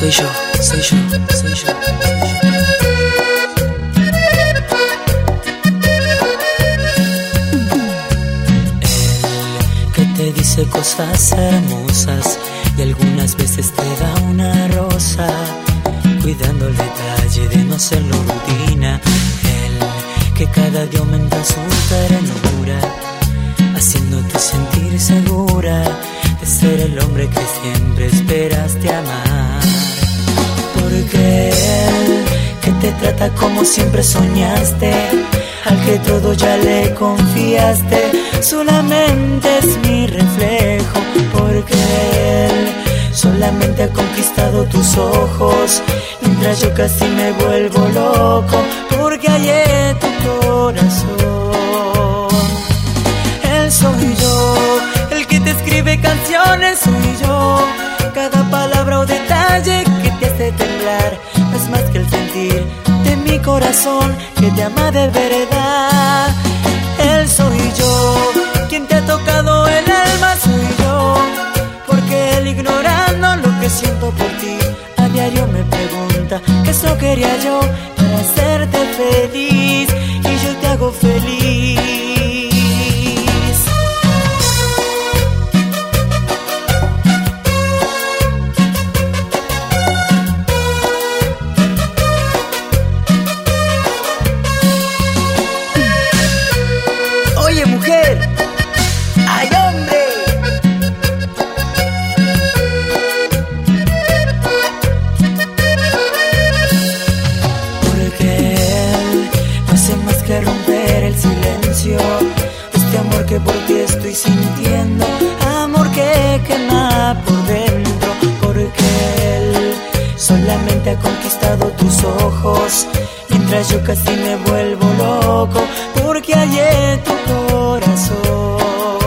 Soy yo, soy yo, soy yo. El que te dice cosas hermosas y algunas veces te da una rosa, cuidando el detalle de no hacerlo rutina. El que cada día aumenta su ternura, haciéndote sentir segura de ser el hombre que siempre esperaste amar. Porque él que te trata como siempre soñaste, al que todo ya le confiaste, solamente es mi reflejo. Porque él solamente ha conquistado tus ojos, mientras yo casi me vuelvo loco, porque hay en tu corazón. Él soy yo, el que te escribe canciones soy yo, cada palabra o detalle que te hace temblar no es más que el sentir de mi corazón que te ama de verdad. Él soy yo, quien te ha tocado el alma soy yo, porque él ignorando lo que siento por ti, a diario me pregunta qué eso quería yo para hacerte feliz, y yo te hago feliz. Oye mujer, ay hombre, porque él no hace más que romper el silencio de este amor que por ti estoy sintiendo, amor que quema por dentro. Porque él solamente ha conquistado tus ojos, mientras yo casi me vuelvo loco, porque hay en tu corazón.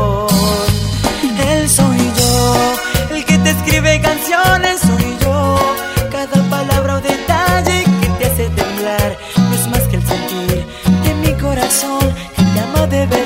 Él soy yo, el que te escribe canciones soy yo, cada palabra o detalle que te hace temblar no es más que el sentir de mi corazón que te ama de verdad.